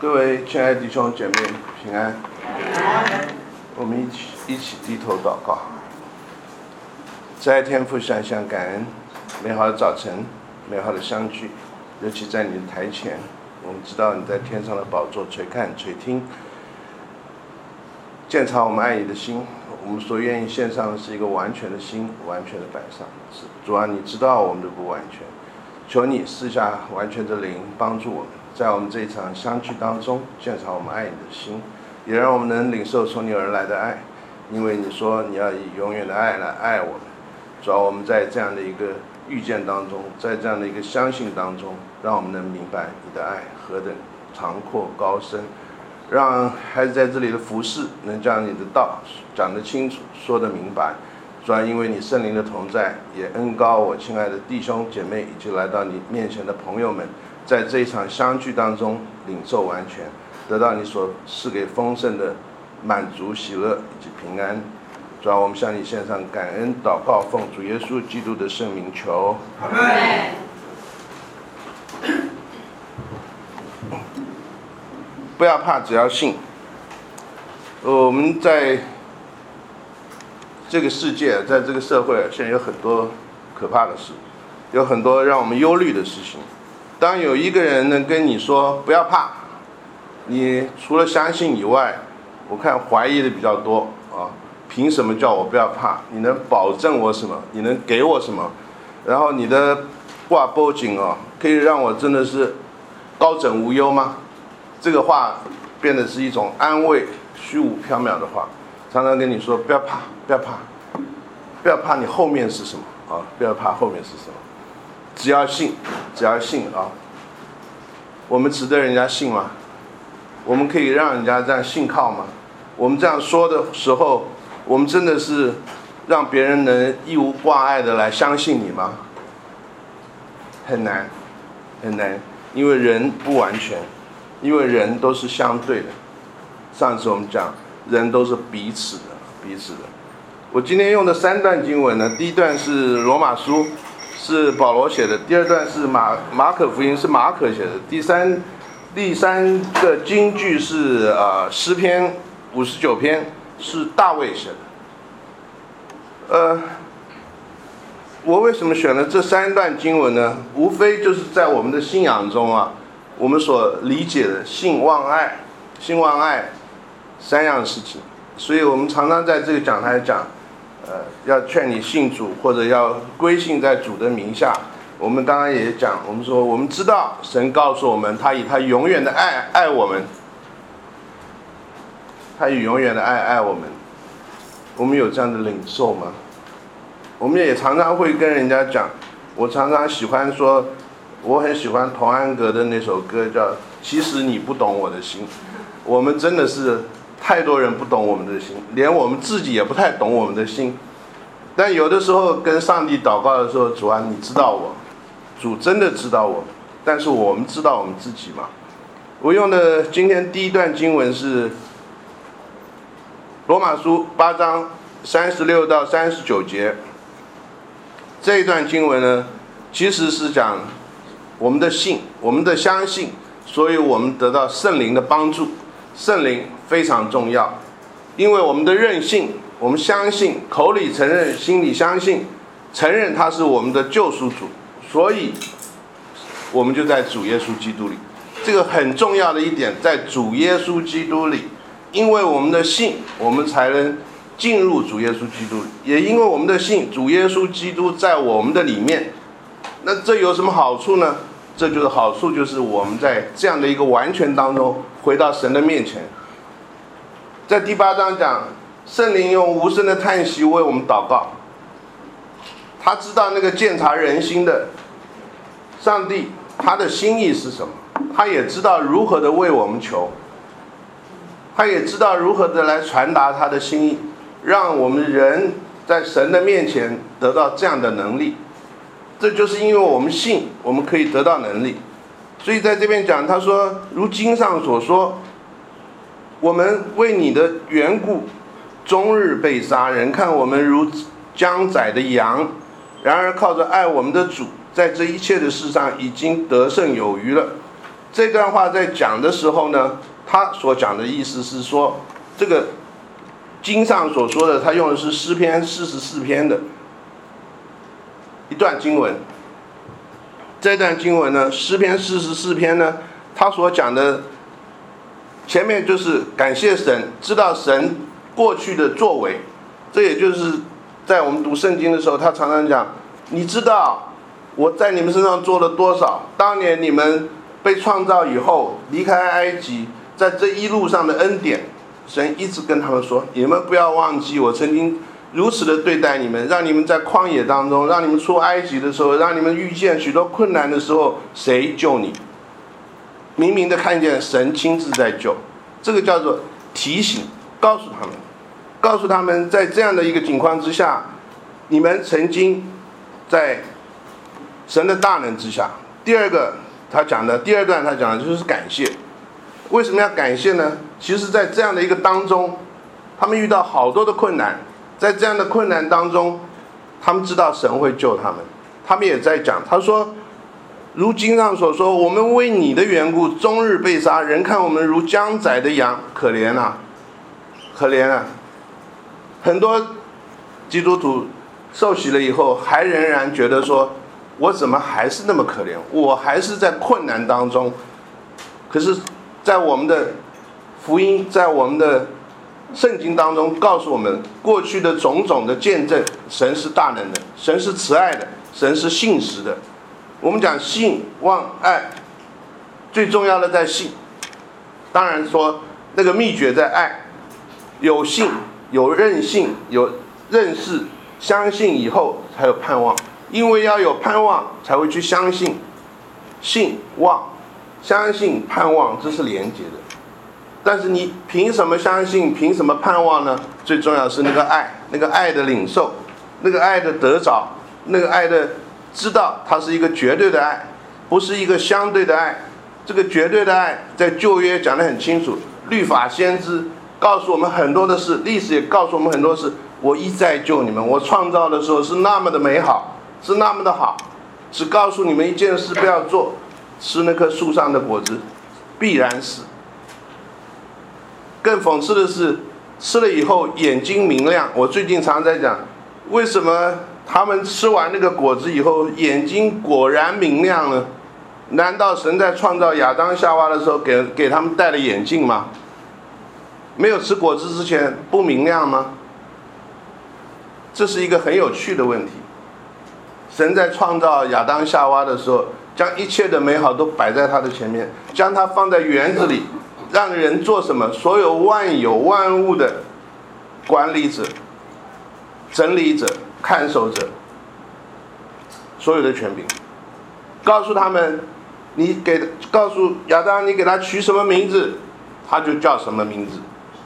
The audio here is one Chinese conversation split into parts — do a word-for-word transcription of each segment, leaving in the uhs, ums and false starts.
各位亲爱的弟兄姐妹平安，我们一起一起低头祷告。在天父向向感恩美好的早晨，美好的相聚，尤其在你的台前，我们知道你在天上的宝座垂看垂听，鉴察我们爱你的心。我们所愿意献上的是一个完全的心，完全的摆上。主啊，你知道我们的不完全，求你赐下完全的灵帮助我们，在我们这一场相聚当中鉴察我们爱你的心，也让我们能领受从你而来的爱，因为你说你要以永远的爱来爱我们。主啊，我们在这样的一个遇见当中，在这样的一个相信当中，让我们能明白你的爱何等长阔高深，让孩子在这里的服侍能将你的道讲得清楚，说得明白。主啊，因为你圣灵的同在，也恩膏我亲爱的弟兄姐妹以及来到你面前的朋友们，在这一场相聚当中领受完全，得到你所赐给丰盛的满足喜乐以及平安。主啊，我们向你献上感恩祷告，奉主耶稣基督的圣名求。阿们。不要怕，只要信。我们在这个世界，在这个社会，现在有很多可怕的事，有很多让我们忧虑的事情。当有一个人能跟你说不要怕，你除了相信以外，我看怀疑的比较多啊。凭什么叫我不要怕？你能保证我什么？你能给我什么？然后你的挂报警哦，可以让我真的是高枕无忧吗？这个话变得是一种安慰，虚无缥缈的话，常常跟你说不要怕，不要怕，不要怕，你后面是什么啊？不要怕后面是什么？只要信，只要信啊！我们值得人家信吗？我们可以让人家这样信靠吗？我们这样说的时候，我们真的是让别人能义无挂碍的来相信你吗？很难，很难，因为人不完全，因为人都是相对的。上次我们讲，人都是彼此的，彼此的。我今天用的三段经文呢，第一段是罗马书，是保罗写的；第二段是马马可福音，是马可写的；第三第三个经句是呃诗篇五十九篇，是大卫写的。呃，我为什么选了这三段经文呢？无非就是在我们的信仰中啊，我们所理解的信望爱、信望爱三样事情。所以我们常常在这个讲台讲，呃，要劝你信主，或者要归信在主的名下。我们当然也讲，我们说我们知道神告诉我们，他以他永远的爱爱我们。他以永远的爱爱我们，我们有这样的领受吗？我们也常常会跟人家讲，我常常喜欢说，我很喜欢童安格的那首歌叫《其实你不懂我的心》。我们真的是太多人不懂我们的心，连我们自己也不太懂我们的心。但有的时候跟上帝祷告的时候，主啊，你知道我，主真的知道我，但是我们知道我们自己吗？我用的今天第一段经文是罗马书八章三十六到三十九节。这一段经文呢，其实是讲我们的信，我们的相信，所以我们得到圣灵的帮助。圣灵非常重要，因为我们的认信，我们相信，口里承认，心里相信，承认他是我们的救赎主，所以我们就在主耶稣基督里。这个很重要的一点，在主耶稣基督里，因为我们的信，我们才能进入主耶稣基督里，也因为我们的信，主耶稣基督在我们的里面。那这有什么好处呢？这就是好处，就是我们在这样的一个完全当中回到神的面前。在第八章讲，圣灵用无声的叹息为我们祷告，他知道那个鉴察人心的上帝，他的心意是什么，他也知道如何的为我们求，他也知道如何的来传达他的心意，让我们人在神的面前得到这样的能力。这就是因为我们信，我们可以得到能力。所以在这边讲，他说如经上所说，我们为你的缘故终日被杀，人看我们如将宰的羊，然而靠着爱我们的主，在这一切的事上已经得胜有余了。 这段话在讲的时候呢，他所讲的意思是说，这个经上所说的，他用的是诗篇四十四篇的一段经文。这段经文呢，诗篇四十四篇呢，他所讲的前面就是感谢神，知道神过去的作为。这也就是在我们读圣经的时候，他常常讲，你知道我在你们身上做了多少，当年你们被创造以后离开埃及，在这一路上的恩典，神一直跟他们说，你们不要忘记我曾经如此的对待你们，让你们在旷野当中，让你们出埃及的时候，让你们遇见许多困难的时候，谁救你？明明的看见神亲自在救，这个叫做提醒，告诉他们，告诉他们在这样的一个情况之下，你们曾经在神的大能之下。第二个他讲的第二段他讲的就是感谢。为什么要感谢呢？其实在这样的一个当中，他们遇到好多的困难，在这样的困难当中，他们知道神会救他们。他们也在讲，他说如经上所说，我们为你的缘故终日被杀，人看我们如将宰的羊，可怜啊，可怜啊。很多基督徒受洗了以后，还仍然觉得说，我怎么还是那么可怜，我还是在困难当中。可是在我们的福音，在我们的圣经当中告诉我们，过去的种种的见证，神是大能的，神是慈爱的，神是信实的。我们讲信望爱，最重要的在信，当然说那个秘诀在爱，有信，有认信，有认识，相信以后才有盼望，因为要有盼望才会去相信。信望相信盼望，这是连结的。但是你凭什么相信，凭什么盼望呢？最重要的是那个爱，那个爱的领受，那个爱的得着，那个爱的知道它是一个绝对的爱，不是一个相对的爱。这个绝对的爱在旧约讲得很清楚，律法先知告诉我们很多的事，历史也告诉我们很多事。我一再救你们，我创造的时候是那么的美好，是那么的好，只告诉你们一件事不要做，吃那棵树上的果子必然死。更讽刺的是，吃了以后眼睛明亮。我最近常常在讲，为什么他们吃完那个果子以后眼睛果然明亮呢？难道神在创造亚当夏娃的时候给给他们戴了眼镜吗？没有吃果子之前不明亮吗？这是一个很有趣的问题。神在创造亚当夏娃的时候，将一切的美好都摆在他的前面，将它放在园子里，让人做什么？所有万有万物的管理者、整理者、看守者，所有的权柄，告诉他们，你给告诉亚当，你给他取什么名字，他就叫什么名字。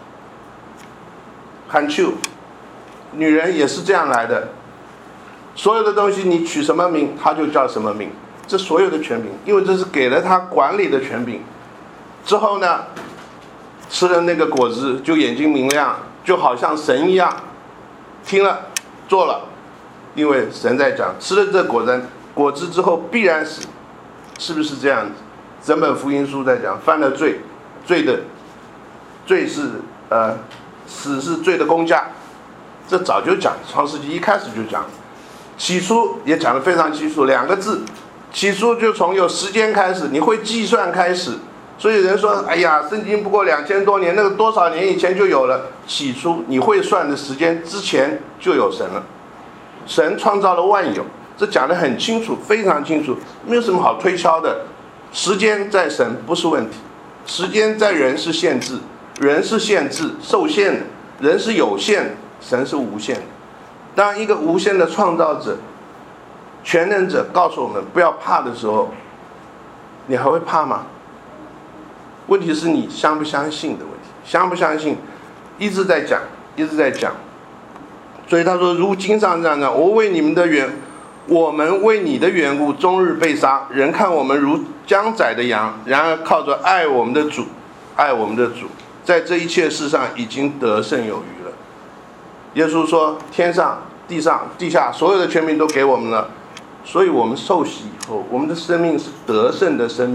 喊秋，女人也是这样来的，所有的东西你取什么名，他就叫什么名。这所有的权柄，因为这是给了他管理的权柄。之后呢，吃了那个果子就眼睛明亮，就好像神一样，听了做了。因为神在讲，吃了这果子果子之后必然死，是不是这样子？整本福音书在讲，犯了罪，罪的罪是呃死是罪的工价，这早就讲，创世纪一开始就讲，起初也讲得非常清楚，两个字，起初就从有时间开始，你会计算开始。所以人说，哎呀，圣经不过两千多年，那个多少年以前就有了。起初你会算的时间之前就有神了，神创造了万有，这讲得很清楚，非常清楚，没有什么好推敲的。时间在神不是问题，时间在人是限制，人是限制受限的，人是有限的，神是无限的。当一个无限的创造者、全能者告诉我们不要怕的时候，你还会怕吗？问题是你相不相信的问题，相不相信一直在讲，一直在讲。所以他说，如经上这样讲，我为你们的缘我们为你的缘故终日被杀，人看我们如将宰的羊，然而靠着爱我们的主，爱我们的主在这一切事上已经得胜有余了。耶稣说，天上地上地下所有的权柄都给我们了，所以我们受洗以后，我们的生命是得胜的生命，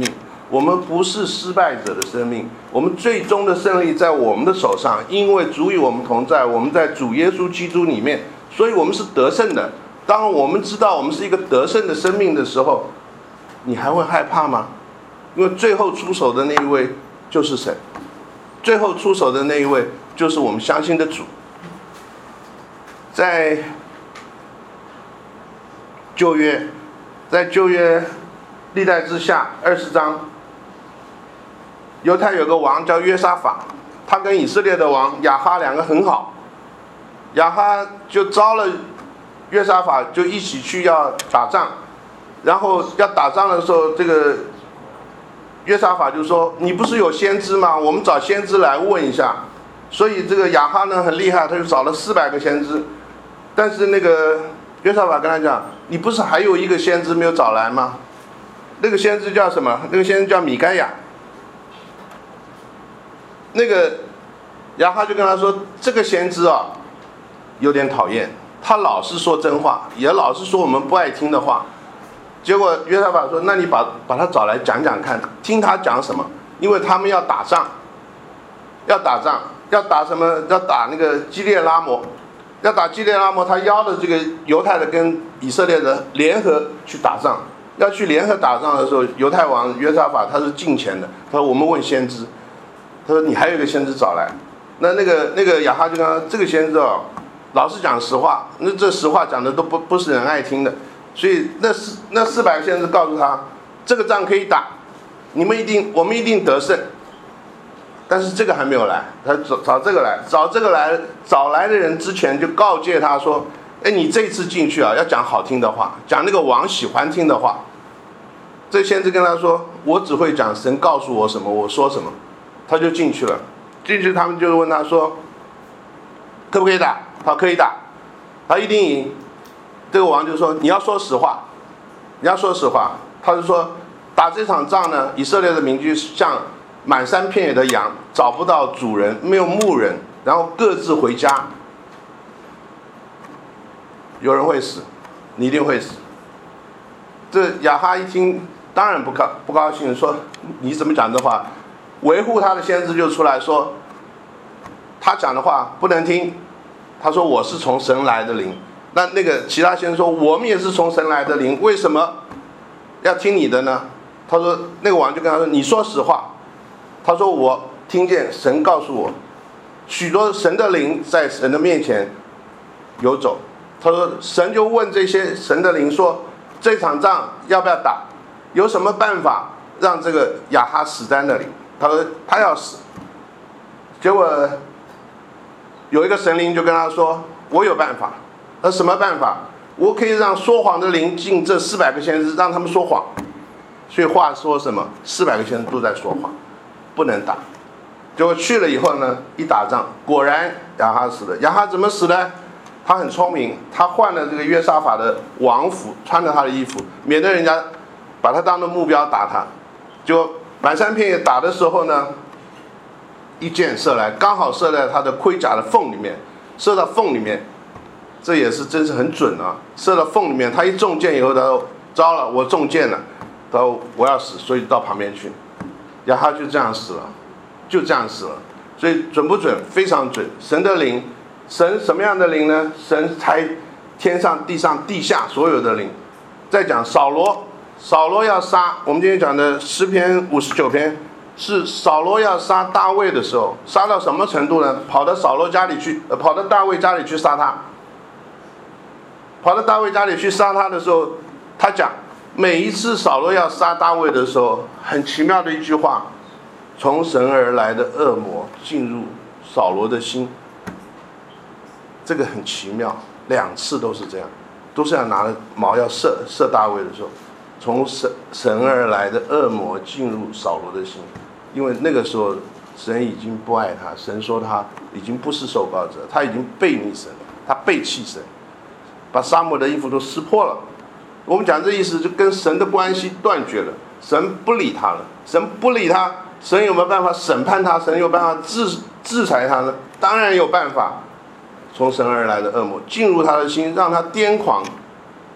我们不是失败者的生命，我们最终的胜利在我们的手上，因为主与我们同在，我们在主耶稣基督里面，所以我们是得胜的。当我们知道我们是一个得胜的生命的时候，你还会害怕吗？因为最后出手的那一位就是神，最后出手的那一位就是我们相信的主。在旧约，在旧约历代之下二十章，犹太有个王叫约沙法，他跟以色列的王亚哈两个很好，亚哈就招了约沙法，就一起去要打仗。然后要打仗的时候，这个约沙法就说：“你不是有先知吗？我们找先知来问一下。”所以这个亚哈呢很厉害，他就找了四百个先知。但是那个约沙法跟他讲：“你不是还有一个先知没有找来吗？那个先知叫什么？那个先知叫米该亚。”那个亚哈就跟他说：“这个先知啊，有点讨厌，他老是说真话，也老是说我们不爱听的话。”结果约沙法说：“那你把把他找来讲讲看，听他讲什么？因为他们要打仗，要打仗，要打什么？要打那个基列拉摩，要打基列拉摩。他邀的这个犹太的跟以色列的联合去打仗，要去联合打仗的时候，犹太王约沙法他是进前的。他说：我们问先知，他说你还有一个先知找来。那那个那个亚哈就跟他说：这个先知哦，老是讲实话，那这实话讲的都不不是人爱听的。”所以那四那四百个先知告诉他，这个仗可以打，你们一定我们一定得胜。但是这个还没有来，他找找这个来，找这个来，找来的人之前就告诫他说：“哎，你这次进去啊，要讲好听的话，讲那个王喜欢听的话。”这先知跟他说：“我只会讲神告诉我什么，我说什么。”他就进去了，进去他们就问他说：“可不可以打？”他说：“可以打。”他一定赢。这个王就说：“你要说实话，你要说实话。”他就说：“打这场仗呢，以色列的民居像满山遍野的羊，找不到主人，没有牧人，然后各自回家。有人会死，你一定会死。”这亚哈一听，当然不高不高兴，说：“你怎么讲这话？”维护他的先知就出来说：“他讲的话不能听。”他说：“我是从神来的灵。”那那个其他先生说：“我们也是从神来的灵，为什么要听你的呢？”他说：“那个王就跟他说：‘你说实话。’他说：‘我听见神告诉我，许多神的灵在神的面前游走。’他说：‘神就问这些神的灵说：这场仗要不要打？有什么办法让这个亚哈死在那里？’他说：‘他要死。’结果有一个神灵就跟他说：‘我有办法。’那什么办法？我可以让说谎的灵进这四百个先知，让他们说谎。所以话说什么？四百个先知都在说谎，不能打。结果去了以后呢，一打仗，果然亚哈死了。亚哈怎么死呢？他很聪明，他换了这个约沙法的王服，穿着他的衣服，免得人家把他当做目标打他。就满山遍野打的时候呢，一箭射来，刚好射在他的盔甲的缝里面，射到缝里面。这也是真是很准啊！射到缝里面，他一中箭以后，他说：“糟了，我中箭了。”他说：“我要死，所以到旁边去。”亚哈就这样死了，就这样死了。所以准不准？非常准。神的灵，神什么样的灵呢？神才天上、地上、地下所有的灵。再讲扫罗，扫罗要杀我们今天讲的诗篇五十九篇，是扫罗要杀大卫的时候，杀到什么程度呢？跑到扫罗家里去，呃，跑到大卫家里去杀他。跑到大卫家里去杀他的时候，他讲每一次扫罗要杀大卫的时候，很奇妙的一句话：从神而来的恶魔进入扫罗的心。这个很奇妙，两次都是这样，都是要拿着矛要射射大卫的时候，从神神而来的恶魔进入扫罗的心，因为那个时候神已经不爱他，神说他已经不是受膏者，他已经背逆神，他背弃神。把撒母耳的衣服都撕破了。我们讲这意思，就跟神的关系断绝了，神不理他了。神不理他，神有没有办法审判他？神有办法制制裁他呢？当然有办法。从神而来的恶魔进入他的心，让他癫狂。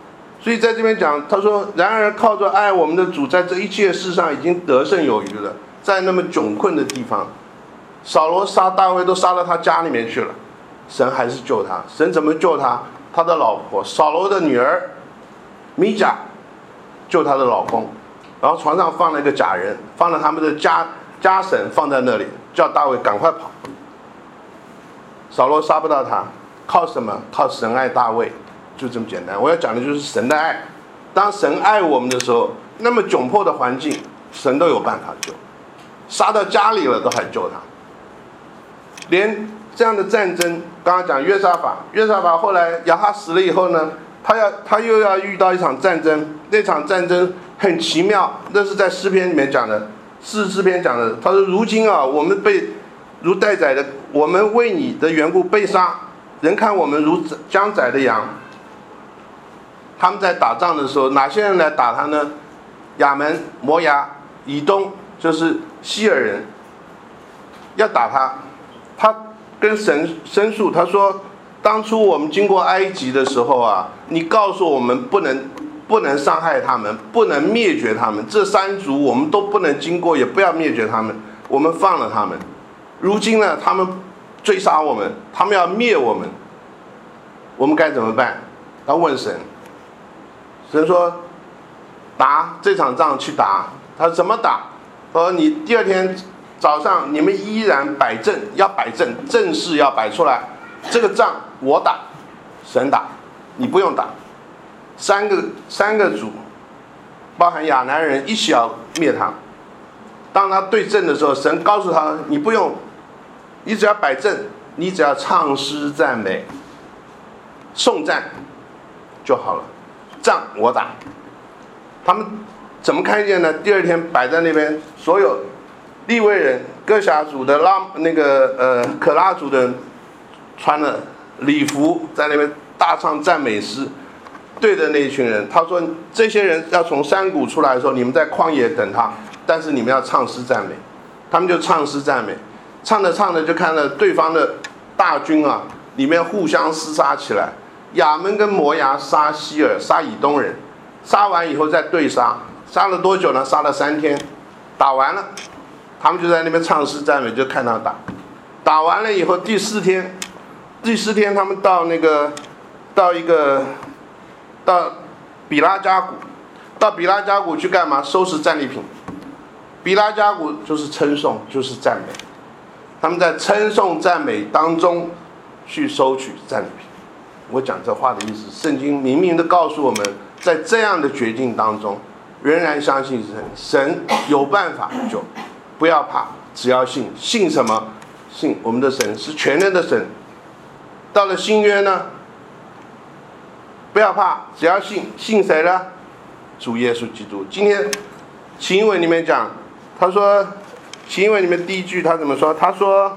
所以在这边讲，他说：“然而靠着爱我们的主，在这一切事上已经得胜有余了。在那么窘困的地方，扫罗杀大卫都杀到他家里面去了，神还是救他。神怎么救他？他的老婆扫罗的女儿米甲救他的老公，然后床上放了一个假人，放了他们的家家神放在那里，叫大卫赶快跑。扫罗杀不到他，靠什么？靠神爱大卫。”就这么简单，我要讲的就是神的爱。当神爱我们的时候，那么窘迫的环境，神都有办法救，杀到家里了都还救他。连这样的战争，刚刚讲约沙法，约沙法后来亚哈死了以后呢，他要他又要遇到一场战争，那场战争很奇妙，那是在诗篇里面讲的，是诗篇讲的。他说：“如今啊，我们被如待宰的，我们为你的缘故被杀，人看我们如将宰的羊。”他们在打仗的时候，哪些人来打他呢？亚门、摩押、以东，就是西尔人，要打他。他跟神申诉，他说：“当初我们经过埃及的时候啊，你告诉我们不能不能伤害他们，不能灭绝他们，这三族我们都不能经过，也不要灭绝他们，我们放了他们。如今呢，他们追杀我们，他们要灭我们，我们该怎么办？”他问神。神说：“打这场仗去打。”他说：“怎么打？”他说：“你第二天早上你们依然摆阵，要摆阵，阵势要摆出来。这个仗我打，神打，你不用打。三个三个族，包含亚南人，一起要灭他。当他对阵的时候，神告诉他：你不用，你只要摆阵，你只要唱诗赞美、颂赞就好了。仗我打。”他们怎么看见呢？第二天摆在那边，所有利未人、哥辖族的拉那个呃可拉族的人穿了礼服，在那边大唱赞美诗，对着那一群人，他说：“这些人要从山谷出来的时候，你们在旷野等他，但是你们要唱诗赞美。”他们就唱诗赞美，唱着唱着就看到对方的大军啊，里面互相厮杀起来。亚门跟摩押杀希尔，杀以东人，杀完以后再对杀，杀了多久呢？杀了三天，打完了，他们就在那边唱诗赞美，就看他打。打完了以后，第四天，第四天他们到那个，到一个，到比拉加谷，到比拉加谷去干嘛？收拾战利品。比拉加谷就是称颂，就是赞美。他们在称颂赞美当中去收取战利品。我讲这话的意思，圣经明明的告诉我们，在这样的绝境当中，仍然相信神，神有办法救，不要怕，只要信。信什么？信我们的神是全能的神。到了新约呢，不要怕，只要信。信谁呢？主耶稣基督。今天启应文里面讲，他说，启应文里面第一句他怎么说？他说，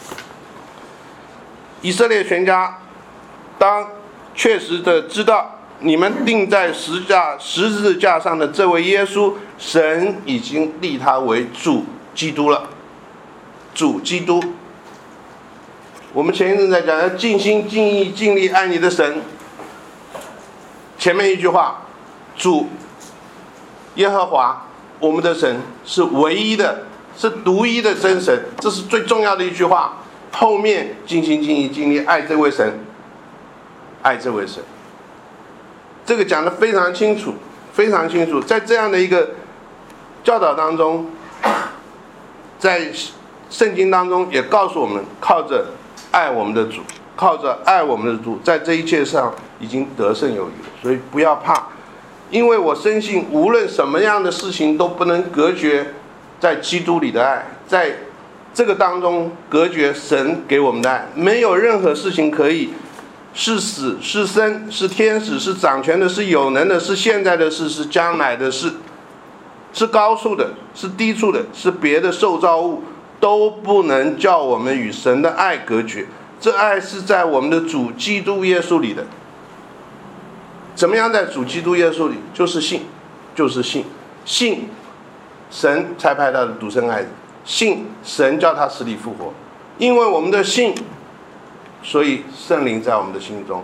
以色列全家当确实的知道，你们钉在十架十字架上的这位耶稣，神已经立他为主基督了。主基督，我们前一阵在讲要尽心尽意尽力爱你的神。前面一句话，主耶和华我们的神是唯一的，是独一的真神，这是最重要的一句话。后面尽心尽意尽力爱这位神，爱这位神，这个讲得非常清楚，非常清楚。在这样的一个教导当中，在圣经当中也告诉我们，靠着爱我们的主，靠着爱我们的主，在这一切上已经得胜有余了。所以不要怕，因为我深信，无论什么样的事情都不能隔绝在基督里的爱，在这个当中隔绝神给我们的爱。没有任何事情可以是死是生，是天使，是掌权的，是有能的，是现在的事，是将来的事，是高处的，是低处的，是别的受造物，都不能叫我们与神的爱隔绝。这爱是在我们的主基督耶稣里的。怎么样在主基督耶稣里？就是信，就是信，信神才派他的独生爱子，信神叫他死里复活。因为我们的信，所以圣灵在我们的心中；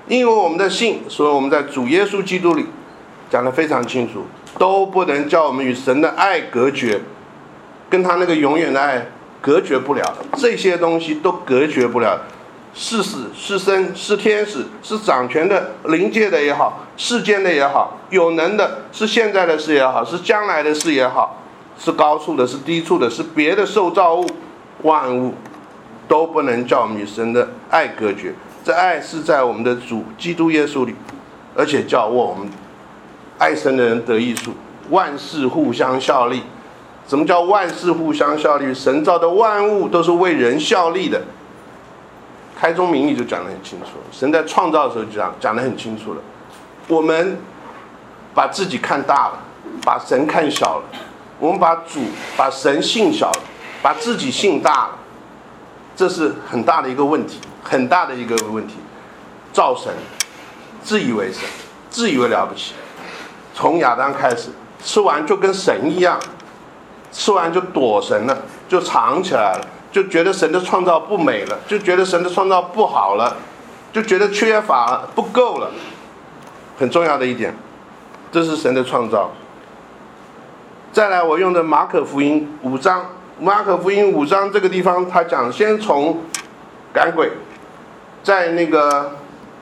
因为我们的信，所以我们在主耶稣基督里讲得非常清楚，都不能叫我们与神的爱隔绝，跟他那个永远的爱隔绝不了的，这些东西都隔绝不了。是死是生是天使是掌权的灵界的也好，世间的也好，有能的是现在的事也好，是将来的事也好，是高处的是低处的是别的受造物，万物都不能叫我们与神的爱隔绝。这爱是在我们的主基督耶稣里，而且叫我们爱神的人得益处，万事互相效力。什么叫万事互相效力？神造的万物都是为人效力的。开宗明义就讲得很清楚，神在创造的时候就讲讲得很清楚了。我们把自己看大了，把神看小了，我们把主把神信小了，把自己信大了，这是很大的一个问题，很大的一个问题。造神，自以为神，自以为了不起，从亚当开始，吃完就跟神一样，吃完就躲神了，就藏起来了，就觉得神的创造不美了，就觉得神的创造不好了，就觉得缺乏了，不够了。很重要的一点，这是神的创造。再来，我用的马可福音五章，马可福音五章这个地方，他讲先从赶鬼，在那个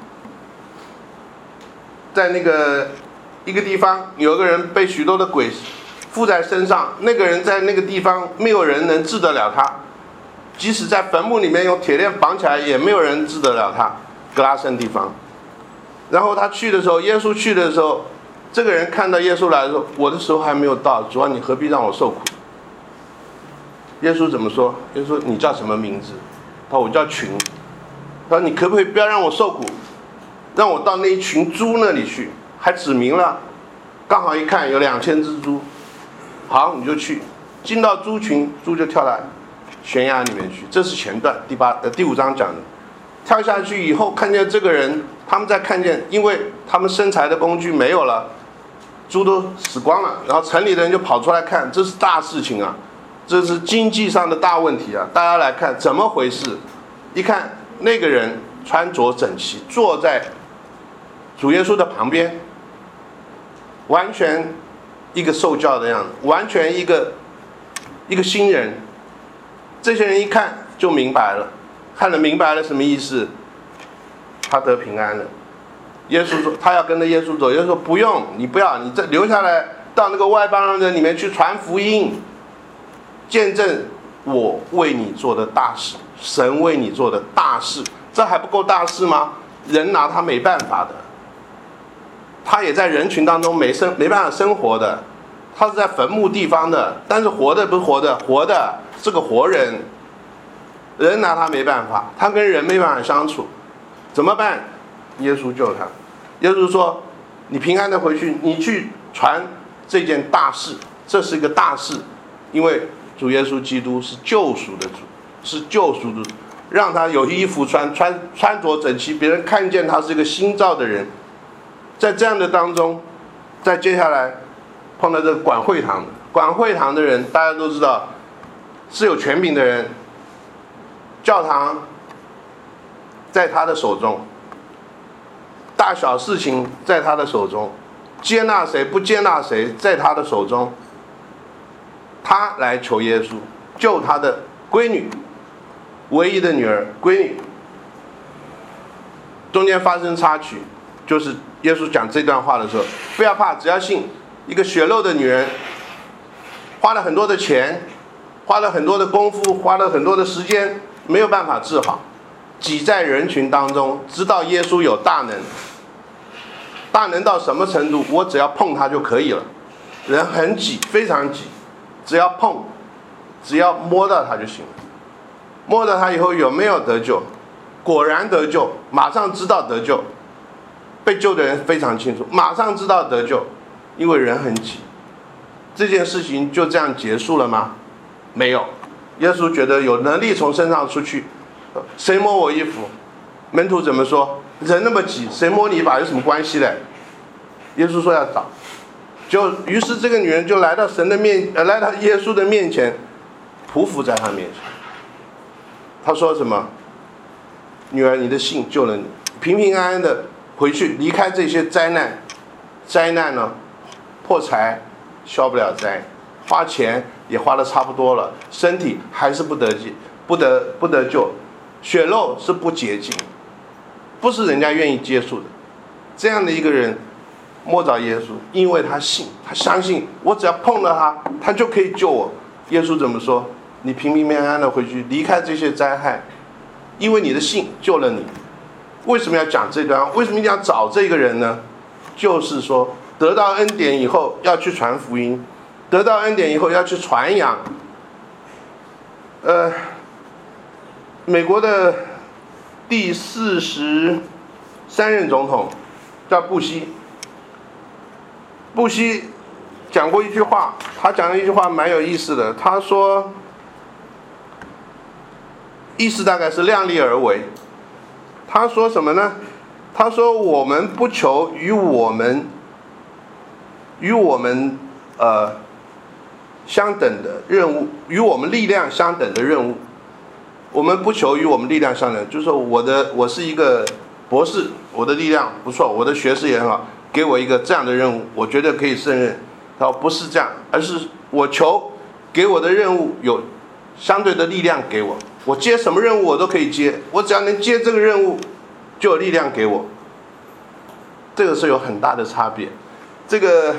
在那个一个地方，有一个人被许多的鬼附在身上，那个人在那个地方没有人能治得了他，即使在坟墓里面用铁链绑起来，也没有人治得了他。格拉森地方，然后他去的时候，耶稣去的时候，这个人看到耶稣来的时候，我的时候还没有到，主啊，你何必让我受苦？耶稣怎么说？耶稣说：“你叫什么名字？”他说：“我叫群。”他说：“你可不可以不要让我受苦，让我到那一群猪那里去？”还指明了，刚好一看有两千只猪，好，你就去。进到猪群，猪就跳到悬崖里面去。这是前段第八呃第五章讲的。跳下去以后，看见这个人，他们再看见，因为他们生财的工具没有了，猪都死光了，然后城里的人就跑出来看，这是大事情啊，这是经济上的大问题啊！大家来看怎么回事？一看那个人穿着整齐，坐在主耶稣的旁边，完全一个受教的样子，完全一个一个新人。这些人一看就明白了，看了明白了什么意思？他得平安了。耶稣说他要跟着耶稣走，耶稣说不用，你不要，你这留下来到那个外邦人里面去传福音，见证我为你做的大事，神为你做的大事。这还不够大事吗？人拿他没办法的，他也在人群当中没生没办法生活的，他是在坟墓地方的，但是活的不是活的，活的是个活人，人拿他没办法，他跟人没办法相处，怎么办？耶稣救他。耶稣说：“你平安的回去，你去传这件大事，这是一个大事，因为主耶稣基督是救赎的主，是救赎的主，让他有衣服穿，穿穿着整齐，别人看见他是一个新造的人。”在这样的当中，再接下来碰到这个管会堂的，管会堂的人大家都知道是有权柄的人，教堂在他的手中，大小事情在他的手中，接纳谁不接纳谁在他的手中。他来求耶稣救他的闺女，唯一的女儿闺女。中间发生插曲，就是耶稣讲这段话的时候，不要怕，只要信。一个血肉的女人花了很多的钱，花了很多的功夫，花了很多的时间，没有办法治好，挤在人群当中，知道耶稣有大能，大能到什么程度？我只要碰他就可以了。人很挤，非常挤，只要碰，只要摸到他就行了。摸到他以后有没有得救？果然得救，马上知道得救。被救的人非常清楚，马上知道得救，因为人很挤。这件事情就这样结束了吗？没有。耶稣觉得有能力从身上出去，谁摸我衣服？门徒怎么说？人那么挤，谁摸你一把有什么关系嘞？耶稣说要找，就于是这个女人就来到神的面，呃，来到耶稣的面前，匍匐在他面前。他说什么？女儿，你的信救了你，平平安安的回去离开这些灾难，灾难呢，破财消不了灾，花钱也花得差不多了，身体还是不得救，不得不得救，血肉是不洁净，不是人家愿意接触的。这样的一个人摸着耶稣，因为他信，他相信我只要碰到他，他就可以救我。耶稣怎么说？你平平安安的回去，离开这些灾害，因为你的信救了你。为什么要讲这段？为什么一定要找这个人呢？就是说，得到恩典以后要去传福音，得到恩典以后要去传扬。呃，美国的第四十三任总统叫布希，布希讲过一句话，他讲了一句话蛮有意思的，他说，意思大概是量力而为。他说什么呢？他说我们不求与我们与我们呃相等的任务，与我们力量相等的任务。我们不求与我们力量相等，就是说我的我是一个博士，我的力量不错，我的学识也很好，给我一个这样的任务，我觉得可以胜任。他说不是这样，而是我求给我的任务有相对的力量给我。我接什么任务我都可以接，我只要能接这个任务，就有力量给我。这个是有很大的差别。这个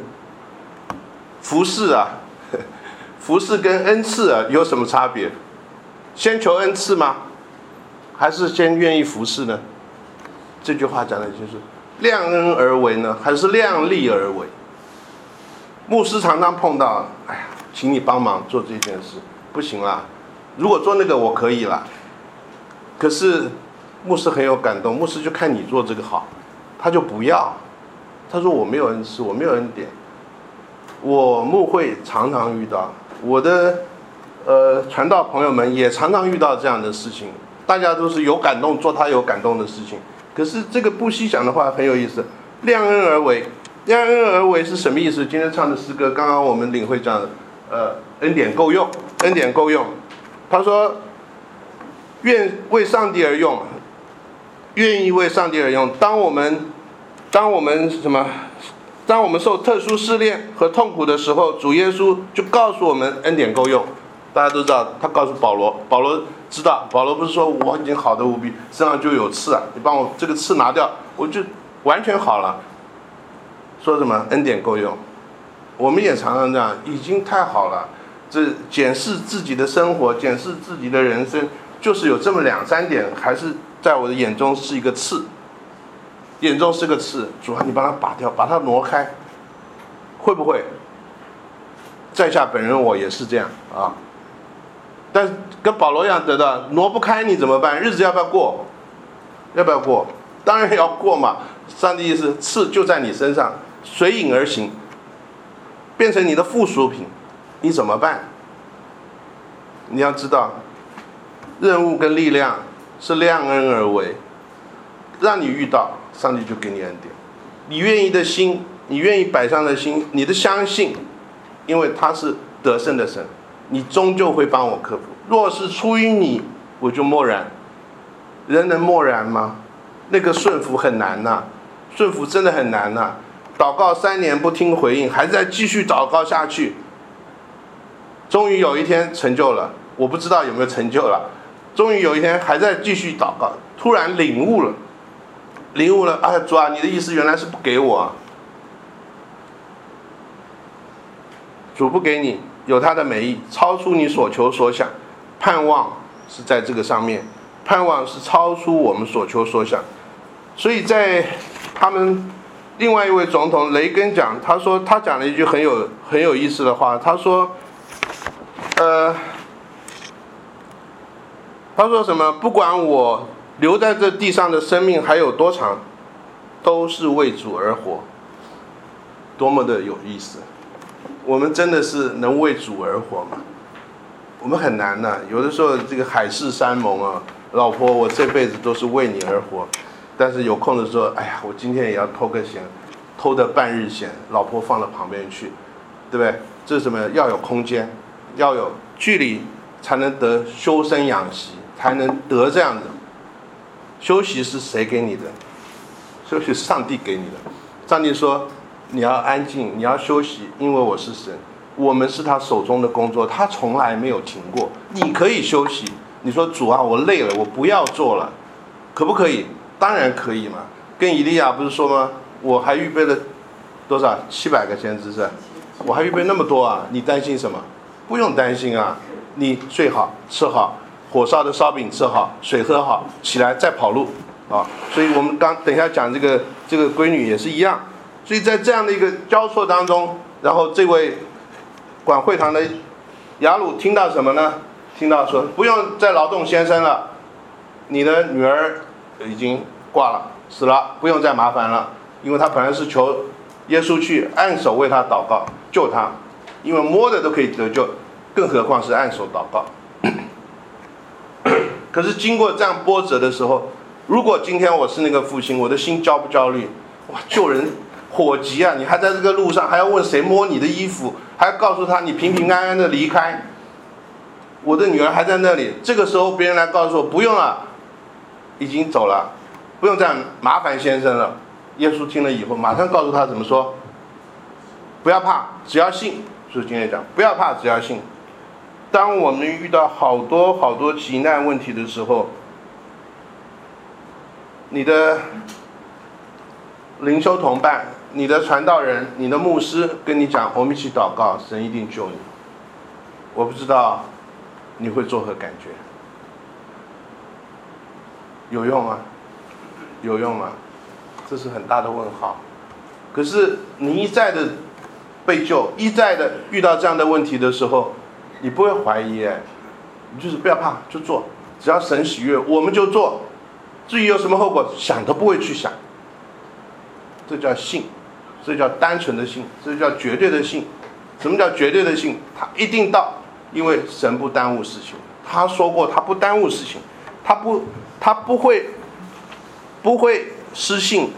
服侍啊，服侍跟恩赐啊有什么差别？先求恩赐吗？还是先愿意服侍呢？这句话讲的就是量恩而为呢，还是量力而为？牧师常常碰到，哎呀，请你帮忙做这件事，不行啦。如果做那个我可以啦，可是牧师很有感动，牧师就看你做这个好，他就不要。他说我没有恩赐，我没有恩典。我牧会常常遇到，我的呃传道朋友们也常常遇到这样的事情，大家都是有感动做他有感动的事情。可是这个布希讲的话很有意思，量恩而为。量恩而为是什么意思？今天唱的诗歌，刚刚我们领会讲的，呃，恩典够用，恩典够用。他说，愿为上帝而用，愿意为上帝而用。当我们，当我们什么？当我们受特殊试炼和痛苦的时候，主耶稣就告诉我们恩典够用。大家都知道，他告诉保罗，保罗知道，保罗不是说我已经好得无比，身上就有刺啊，你帮我这个刺拿掉，我就完全好了。说什么恩典够用？我们也常常这样，已经太好了。这检视自己的生活，检视自己的人生，就是有这么两三点，还是在我的眼中是一个刺，眼中是个刺。主啊，你把它拔掉，把它挪开，会不会？在下本人我也是这样啊。但是跟保罗一样得到，挪不开你怎么办？日子要不要过？要不要过？当然要过嘛。上帝意思，刺就在你身上，随影而行，变成你的附属品。你怎么办？你要知道，任务跟力量是量恩而为，让你遇到，上帝就给你恩典。你愿意的心，你愿意摆上的心，你的相信，因为他是得胜的神，你终究会帮我克服。若是出于你，我就默然。人能默然吗？那个顺服很难呐、啊，顺服真的很难呐、啊。祷告三年不听回应，还在继续祷告下去。终于有一天成就了，我不知道有没有成就了。终于有一天还在继续祷告，突然领悟了，领悟了，哎，主啊，你的意思原来是不给我啊。主不给你，有他的美意，超出你所求所想。盼望是在这个上面，盼望是超出我们所求所想。所以在他们另外一位总统雷根讲，他说他讲了一句很有很有意思的话，他说。呃，他说什么？不管我留在这地上的生命还有多长，都是为主而活。多么的有意思！我们真的是能为主而活吗？我们很难呐、啊。有的时候这个海誓山盟啊，老婆，我这辈子都是为你而活。但是有空的时候，哎呀，我今天也要偷个闲，偷的半日闲，老婆放到旁边去，对不对？这是什么？要有空间。要有距离，才能得修身养息，才能得这样的休息。是谁给你的？ 休息是上帝给你的。上帝说你要安静，你要休息，因为我是神，我们是他手中的工作，他从来没有停过。你可以休息。你说主啊，我累了，我不要做了，可不可以？当然可以嘛。跟以利亚不是说吗？我还预备了多少？七百个先知是？我还预备那么多啊！你担心什么？不用担心啊！你睡好，吃好，火烧的烧饼吃好，水喝好，起来再跑路啊！所以我们刚等一下讲这个这个闺女也是一样。所以在这样的一个交错当中，然后这位管会堂的雅鲁听到什么呢？听到说不用再劳动先生了，你的女儿已经挂了，死了，不用再麻烦了。因为他本来是求耶稣去按手为他祷告救他，因为摸的都可以得救，更何况是按手祷告。可是经过这样波折的时候，如果今天我是那个父亲，我的心焦不焦虑？哇，救人火急啊！你还在这个路上，还要问谁摸你的衣服，还要告诉他你平平安安的离开。我的女儿还在那里，这个时候别人来告诉我不用了，已经走了，不用再麻烦先生了。耶稣听了以后，马上告诉他怎么说：不要怕，只要信。所以今天讲，不要怕，只要信。当我们遇到好多好多急难问题的时候，你的灵修同伴、你的传道人、你的牧师跟你讲，我们一起祷告，神一定救你。我不知道你会作何感觉？有用吗？有用吗？这是很大的问号。可是你一再的被救，一再的遇到这样的问题的时候，你不会怀疑，哎，你就是不要怕，就做，只要神喜悦，我们就做。至于有什么后果，想都不会去想。这叫信，这叫单纯的信，这叫绝对的信。什么叫绝对的信？他一定到，因为神不耽误事情。他说过，他不耽误事情，他不，他不会，不会失信。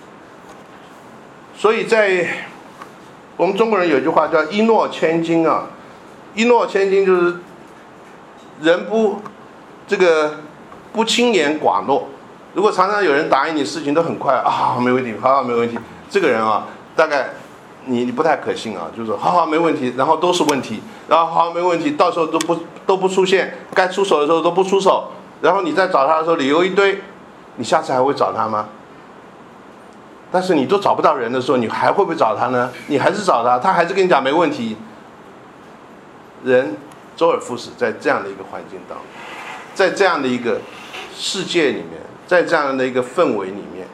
所以在我们中国人有一句话叫一诺千金啊，一诺千金就是人不这个不轻言寡诺。如果常常有人答应你事情都很快啊，没问题，好好没问题，这个人啊，大概你你不太可信啊，就是好好没问题，然后都是问题，然后好好没问题，到时候都不都不出现，该出手的时候都不出手，然后你再找他的时候理由一堆，你下次还会找他吗？但是你都找不到人的时候，你还会不会找他呢？你还是找他，他还是跟你讲没问题。人周而复始，在这样的一个环境当中，在这样的一个世界里面，在这样的一个氛围里面，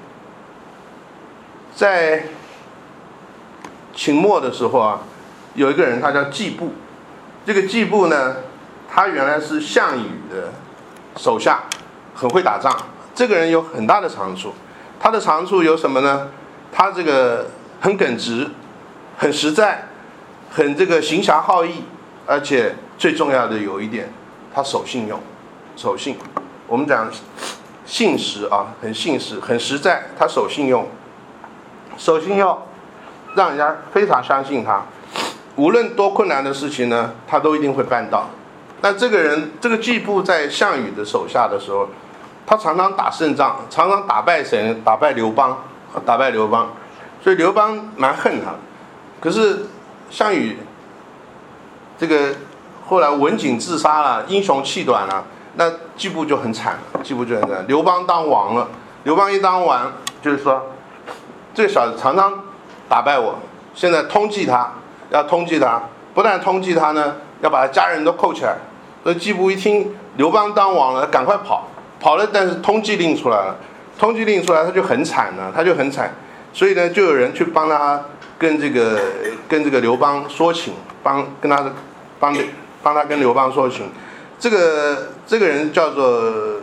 在秦末的时候啊，有一个人他叫季布，这个季布呢，他原来是项羽的手下，很会打仗。这个人有很大的长处，他的长处有什么呢？他这个很耿直，很实在，很这个行侠好义，而且最重要的有一点，他守信用，守信。我们讲信实啊，很信实，很实在，他守信用，守信用，让人家非常相信他。无论多困难的事情呢，他都一定会办到。那这个人，这个季布在项羽的手下的时候，他常常打胜仗，常常打败谁？打败刘邦，打败刘邦。所以刘邦蛮恨他的。可是项羽这个后来文景自杀了，英雄气短了，那季布就很惨了，季布就很惨。刘邦当王了，刘邦一当王，就是说这个小子常常打败我，现在通缉他，要通缉他，不但通缉他呢，要把他家人都扣起来。所以季布一听刘邦当王了，赶快跑，跑了，但是通缉令出来了，通缉令出来他就很惨了，他就很惨。所以呢，就有人去帮他跟这个跟这个刘邦说情，帮跟他帮帮他跟刘邦说情。这个这个人叫做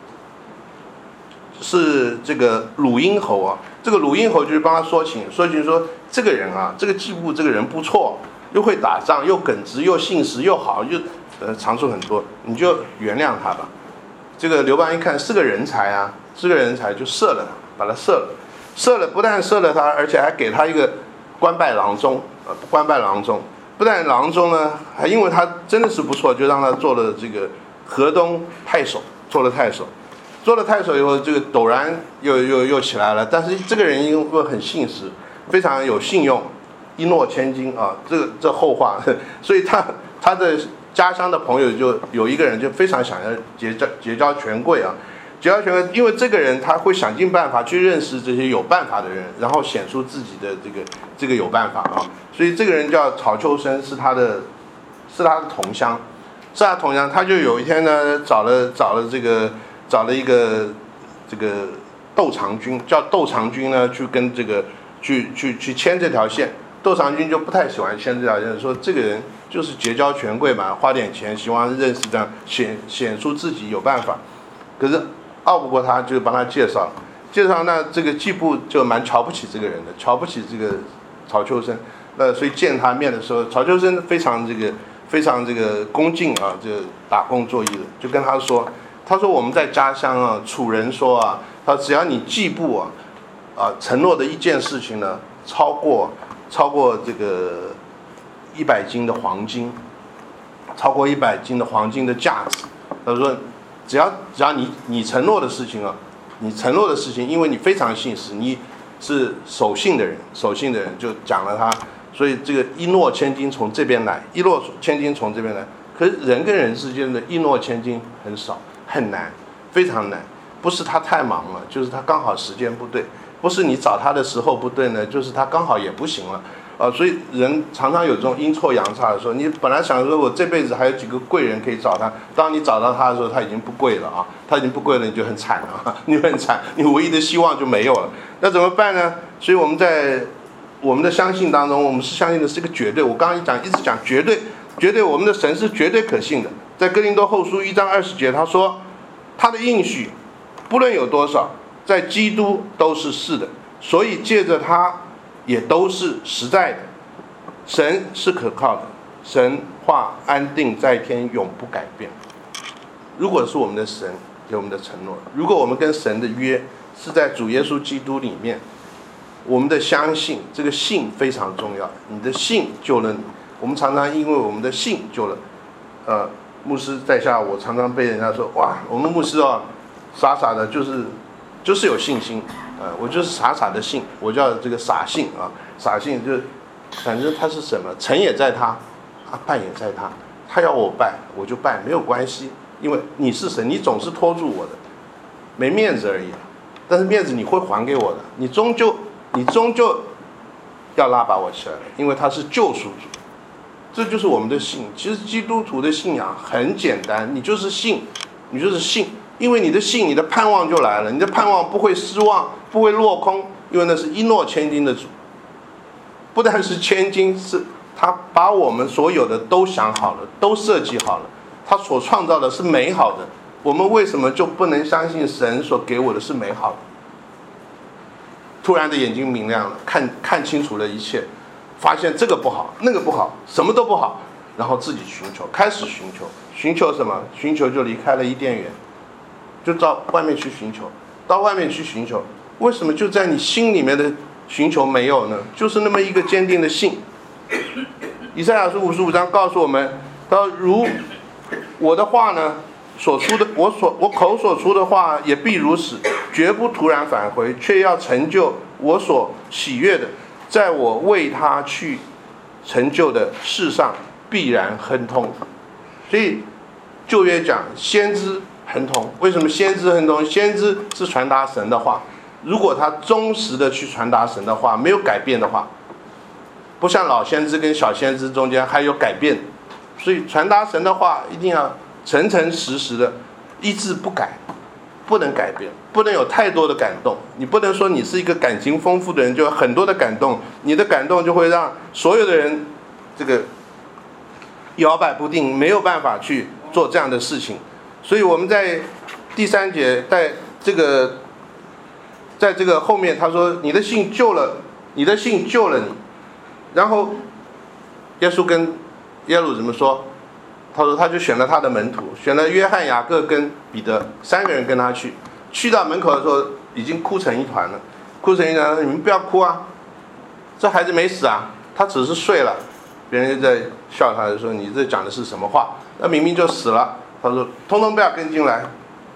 是这个鲁阴侯啊，这个鲁阴侯就是帮他说情，说情说这个人啊，这个季布这个人不错，又会打仗，又耿直，又信实，又好，又呃长处很多，你就原谅他吧。这个刘邦一看是个人才啊，是个人才，就赦了他，把他赦了。赦了，不但赦了他，而且还给他一个官拜郎中，呃，官拜郎中。不但郎中呢，还因为他真的是不错，就让他做了这个河东太守，做了太守。 做了太守以后，这个陡然又又又起来了。但是这个人因为很信实，非常有信用，一诺千金啊，这个这后话，所以他他的家乡的朋友就有一个人就非常想要结交结交权贵啊，结交权贵，因为这个人他会想尽办法去认识这些有办法的人，然后显出自己的这个这个有办法啊。所以这个人叫曹秋生，是他的是他的同乡，是他同乡。他就有一天呢，找了找了这个找了一个这个窦长君，叫窦长君呢去跟这个去去去牵这条线。窦长君就不太喜欢牵这条线，说这个人就是结交权贵嘛，花点钱希望认识这样显显出自己有办法。可是拗不过他，就帮他介绍，介绍那这个季布就蛮瞧不起这个人的，瞧不起这个曹秋生。那所以见他面的时候，曹秋生非常这个非常这个恭敬啊，这个打工作揖的，就跟他说，他说我们在家乡啊，楚人说啊，他只要你季布啊啊承诺的一件事情呢，超过超过这个一百斤的黄金，超过一百斤的黄金的价值，他说只要只要你你承诺的事情啊，你承诺的事情，因为你非常信实，你是守信的人，守信的人就讲了他。所以这个一诺千金从这边来，一诺千金从这边来。可是人跟人之间的一诺千金很少，很难，非常难。不是他太忙了，就是他刚好时间不对；不是你找他的时候不对呢，就是他刚好也不行了。啊，所以人常常有这种阴错阳差的时候。你本来想说我这辈子还有几个贵人可以找他，当你找到他的时候，他已经不贵了啊，他已经不贵了，你就很惨了，你很惨，你唯一的希望就没有了。那怎么办呢？所以我们在我们的相信当中，我们是相信的是个绝对。我刚刚一讲，一直讲绝对，绝对，我们的神是绝对可信的。在哥林多后书一章二十节，他说，他的应许不论有多少，在基督都是是的，所以借着他也都是实在的。神是可靠的，神话安定在天，永不改变。如果是我们的神给我们的承诺，如果我们跟神的约是在主耶稣基督里面，我们的相信，这个信非常重要。你的信救了你。我们常常因为我们的信救了，呃，牧师在下，我常常被人家说，哇，我们牧师啊，傻傻的，就是就是有信心，呃，我就是傻傻的信，我叫这个傻信啊，傻信就是，反正他是什么，成也在他，啊，败也在他，他要我败，我就败，没有关系，因为你是神，你总是拖住我的，没面子而已，但是面子你会还给我的，你终究。你终究要拉拔我起来了，因为他是救赎主，这就是我们的信。其实基督徒的信仰很简单，你就是信，你就是信，因为你的信，你的盼望就来了，你的盼望不会失望，不会落空，因为那是一诺千金的主。不但是千金，是他把我们所有的都想好了，都设计好了，他所创造的是美好的。我们为什么就不能相信神所给我的是美好的？突然的眼睛明亮了，看看清楚了一切，发现这个不好，那个不好，什么都不好，然后自己寻求，开始寻求，寻求什么？寻求就离开了伊甸园，就到外面去寻求，到外面去寻求。为什么就在你心里面的寻求没有呢？就是那么一个坚定的信。以赛亚书五十五章告诉我们，到如我的话呢，所出的我所我口所出的话也必如此，绝不突然返回，却要成就我所喜悦的，在我为他去成就的事上必然亨通。所以旧约讲先知亨通，为什么先知亨通？先知是传达神的话，如果他忠实的去传达神的话，没有改变的话，不像老先知跟小先知中间还有改变，所以传达神的话一定要诚诚实实的，一字不改，不能改变，不能有太多的感动。你不能说你是一个感情丰富的人，就有很多的感动，你的感动就会让所有的人这个摇摆不定，没有办法去做这样的事情。所以我们在第三节，在这个在这个后面他说，你的信救了，你的信救了你。然后耶稣跟耶路怎么说？他说他就选了他的门徒，选了约翰、雅各跟彼得三个人跟他去，去到门口的时候已经哭成一团了，哭成一团，你们不要哭啊，这孩子没死啊，他只是睡了。别人就在笑他，就说你这讲的是什么话？那明明就死了。他说通通不要跟进来，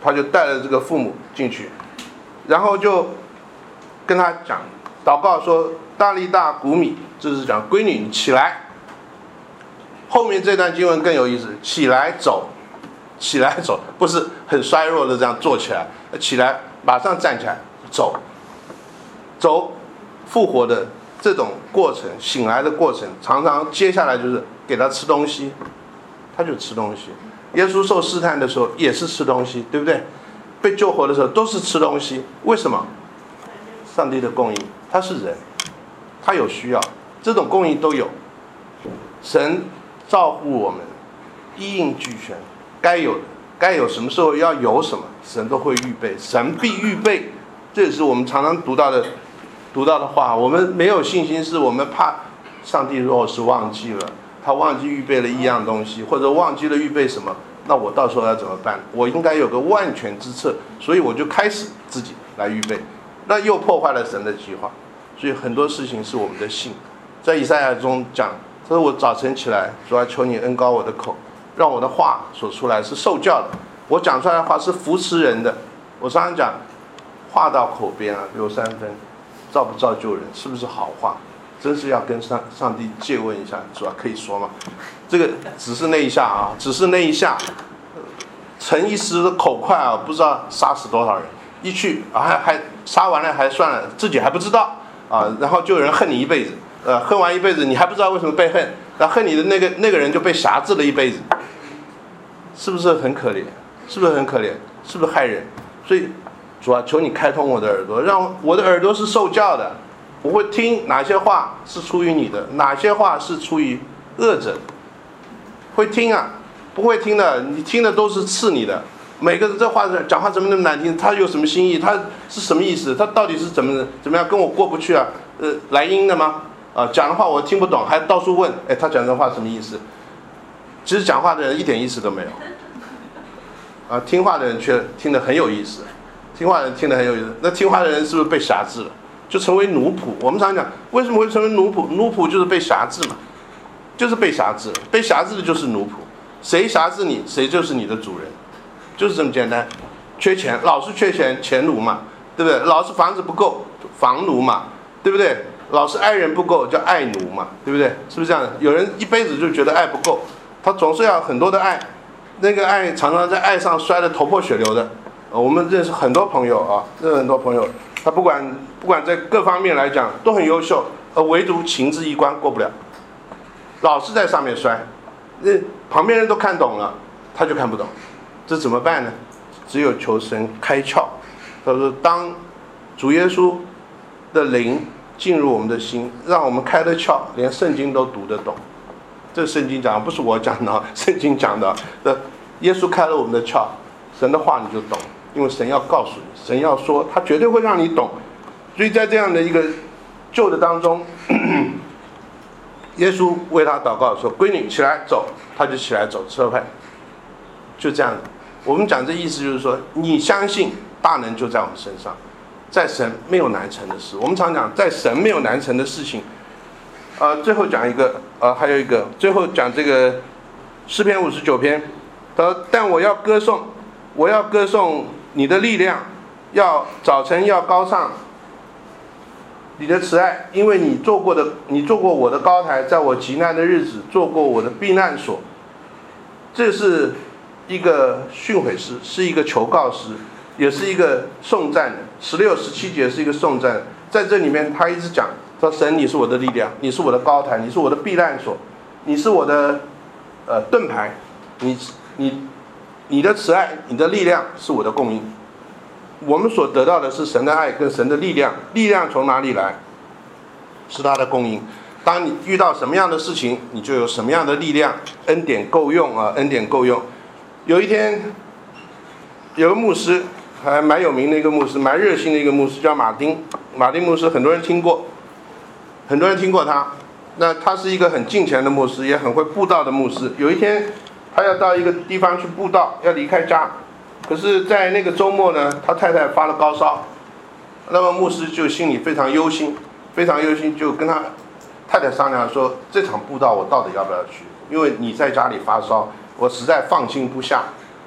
他就带了这个父母进去，然后就跟他讲祷告说：大利大古米，这是讲闺女你起来。后面这段经文更有意思，起来走，起来走，不是很衰弱的这样坐起来，起来马上站起来走，走复活的这种过程，醒来的过程，常常接下来就是给他吃东西，他就吃东西。耶稣受试探的时候也是吃东西，对不对？被救活的时候都是吃东西，为什么？上帝的供应，他是人，他有需要，这种供应都有。神照顾我们，一应俱全，该有的，该有什么时候要有什么，神都会预备，神必预备。这也是我们常常读到的读到的话。我们没有信心，是我们怕上帝若是忘记了，他忘记预备了一样东西，或者忘记了预备什么，那我到时候要怎么办？我应该有个万全之策，所以我就开始自己来预备，那又破坏了神的计划。所以很多事情是我们的信。在以赛亚中讲，他说我早晨起来，主要求你恩膏我的口，让我的话所出来是受教的，我讲出来的话是扶持人的。我常常讲，话到口边啊，留三分，造不造就人，是不是好话？真是要跟上上帝借问一下，主要可以说吗？这个只是那一下啊，只是那一下，逞一时的口快啊，不知道杀死多少人。一去啊，还还杀完了还算了，自己还不知道啊，然后就有人恨你一辈子，呃，恨完一辈子，你还不知道为什么被恨，然后恨你的那个那个人就被辖制了一辈子，是不是很可怜？是不是很可怜？是不是害人？所以主啊，求你开通我的耳朵，让我的耳朵是受教的，我会听哪些话是出于你的，哪些话是出于恶者的，会听啊，不会听的，你听的都是刺你的。每个人这话讲话怎么那么难听？他有什么心意？他是什么意思？他到底是怎么怎么样跟我过不去啊？呃，来阴的吗？啊，讲的话我听不懂，还到处问，哎，他讲这话什么意思？其实讲话的人一点意思都没有，啊，听话的人却听得很有意思，听话的人听得很有意思。那听话的人是不是被辖制了？就成为奴仆？我们常讲，为什么会成为奴仆？奴仆就是被辖制嘛，就是被辖制，被辖制的就是奴仆。谁辖制你，谁就是你的主人。就是这么简单。缺钱，老是缺钱，钱奴嘛，对不对？老是房子不够，房奴嘛，对不对？老是爱人不够，叫爱奴嘛，对不对？是不是这样的？有人一辈子就觉得爱不够，他总是要很多的爱，那个爱常常在爱上摔得头破血流的。呃、我们认识很多朋友啊，认识很多朋友，他不管不管在各方面来讲都很优秀，而唯独情字一关过不了，老是在上面摔，那旁边人都看懂了，他就看不懂。这怎么办呢？只有求神开窍。他说当主耶稣的灵进入我们的心，让我们开了窍，连圣经都读得懂。这圣经讲的不是我讲的，圣经讲的。耶稣开了我们的窍，神的话你就懂，因为神要告诉你，神要说，他绝对会让你懂。所以在这样的一个救的当中，耶稣为他祷告说：“闺女起来走。”他就起来走，吃了饭。就这样，我们讲这意思就是说，你相信大能就在我们身上，在神没有难成的事。我们常讲，在神没有难成的事情。呃，最后讲一个，呃，还有一个，最后讲这个诗篇五十九篇，他说：“但我要歌颂，我要歌颂你的力量，要早晨要高唱你的慈爱，因为你做过的，你做过我的高台，在我极难的日子做过我的避难所。”这是一个训诲诗，是一个求告诗，也是一个颂赞的。十六、十七节是一个颂赞，在这里面他一直讲说：“神，你是我的力量，你是我的高台，你是我的避难所，你是我的呃盾牌，你你你的慈爱，你的力量是我的供应。”我们所得到的是神的爱跟神的力量，力量从哪里来？是他的供应。当你遇到什么样的事情，你就有什么样的力量，恩典够用啊，恩典够用。有一天，有个牧师，还蛮有名的一个牧师，蛮热心的一个牧师，叫马丁。马丁牧师很多人听过，很多人听过他。那他是一个很敬虔的牧师，也很会布道的牧师。有一天，他要到一个地方去布道，要离开家。可是，在那个周末呢，他太太发了高烧，那么牧师就心里非常忧心，非常忧心，就跟他太太商量说：“这场布道我到底要不要去？因为你在家里发烧，我实在放心不下。”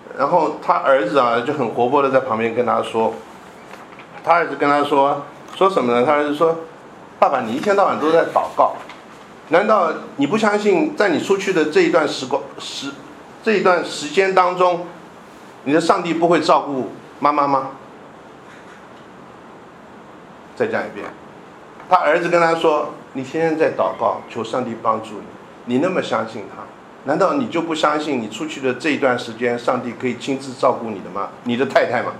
然后他儿子啊就很活泼的在旁边跟他说，他儿子跟他说说什么呢？他儿子说：“爸爸，你一天到晚都在祷告，难道你不相信在你出去的这一段时光时这一段时间当中，你的上帝不会照顾妈妈吗？”再讲一遍，他儿子跟他说：“你天天在祷告，求上帝帮助你，你那么相信他，难道你就不相信你出去的这一段时间，上帝可以亲自照顾你的吗？你的太太吗？”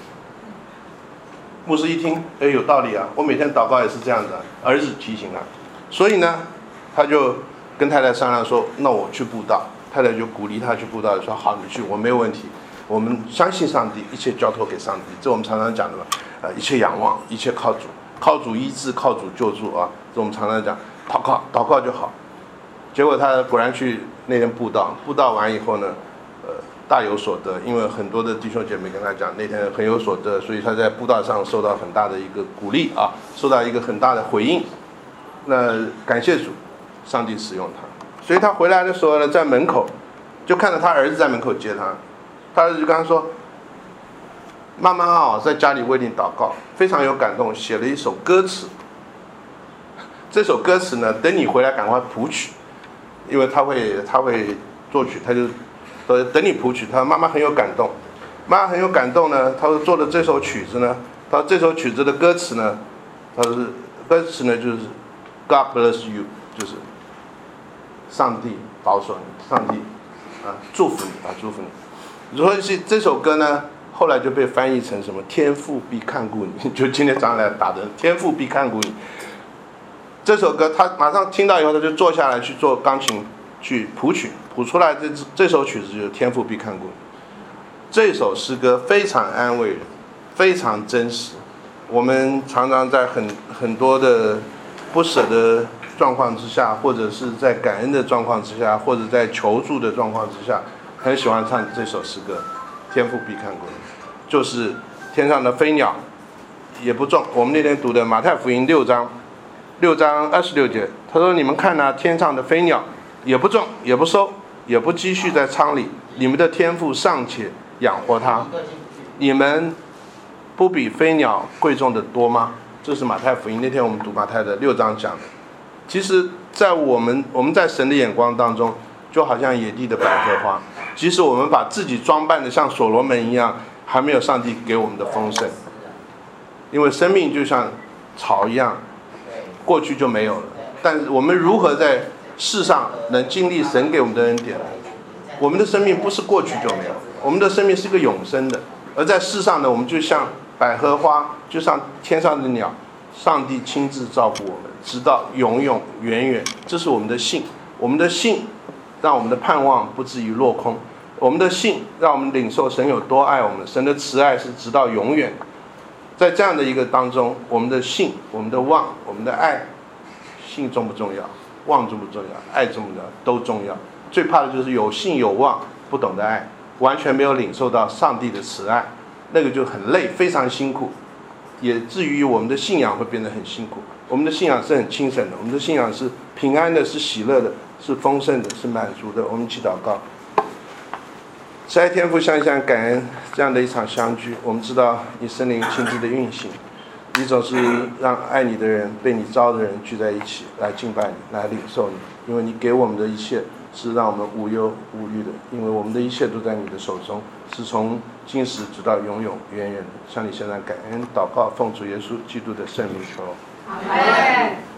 牧师一听，哎，有道理啊，我每天祷告也是这样的。儿子提醒他，所以呢，他就跟太太商量说：“那我去布道。”太太就鼓励他去布道，说：“好，你去，我没有问题。我们相信上帝，一切交托给上帝。这我们常常讲的嘛，呃，一切仰望，一切靠主，靠主医治，靠主救助啊。这我们常常讲，祷告，祷告就好。”结果他果然去那天布道，布道完以后呢，呃，大有所得，因为很多的弟兄姐妹跟他讲，那天很有所得，所以他在布道上受到很大的一个鼓励啊，受到一个很大的回应。那感谢主，上帝使用他。所以他回来的时候呢，在门口就看到他儿子在门口接他，他儿子就跟他说：“妈妈啊，在家里为你祷告，非常有感动，写了一首歌词。这首歌词呢，等你回来赶快谱曲，因为他会他会作曲，他就说等你谱曲。他妈妈很有感动，妈妈很有感动呢。他说做的这首曲子呢，他说这首曲子的歌词呢，他说歌词呢就是 God bless you， 就是上帝保守你，上帝啊祝福你啊祝福你。所以这首歌呢，后来就被翻译成什么天父必看顾你，就今天早上来打的天父必看顾你。这首歌他马上听到以后，他就坐下来去做钢琴去谱曲，谱出来这这首曲子就是天父必看顾你。这首诗歌非常安慰人，非常真实。我们常常在很很多的不舍的状况之下，或者是在感恩的状况之下，或者在求助的状况之下，很喜欢唱这首诗歌天父必看顾你。就是天上的飞鸟也不种，我们那天读的马太福音六章六章二十六节，他说：“你们看啊，天上的飞鸟也不种，也不收，也不积蓄在仓里，你们的天父尚且养活它，你们不比飞鸟贵重的多吗？”这是马太福音，那天我们读马太的六章讲的。其实在我们我们在神的眼光当中，就好像野地的百合花，即使我们把自己装扮的像所罗门一样，还没有上帝给我们的丰盛。因为生命就像草一样，过去就没有了。但是我们如何在世上能经历神给我们的恩典？我们的生命不是过去就没有，我们的生命是个永生的。而在世上呢，我们就像百合花，就像天上的鸟，上帝亲自照顾我们，直到永永远远。这是我们的信，我们的信让我们的盼望不至于落空，我们的信让我们领受神有多爱我们，神的慈爱是直到永远。在这样的一个当中，我们的信、我们的望、我们的爱，信重不重要？望重不重要？爱重不重要？都重要。最怕的就是有信有望，不懂得爱，完全没有领受到上帝的慈爱，那个就很累，非常辛苦，也至于我们的信仰会变得很辛苦。我们的信仰是很轻省的，我们的信仰是平安的，是喜乐的，是丰盛的，是满足的。我们一起祷告。慈爱天父，向向感恩这样的一场相聚，我们知道你圣灵亲自的运行，你总是让爱你的人、被你招的人聚在一起，来敬拜你，来领受你。因为你给我们的一切是让我们无忧无虑的，因为我们的一切都在你的手中，是从今时直到永永远远的。向你献上感恩祷告，奉主耶稣基督的圣名求。阿们。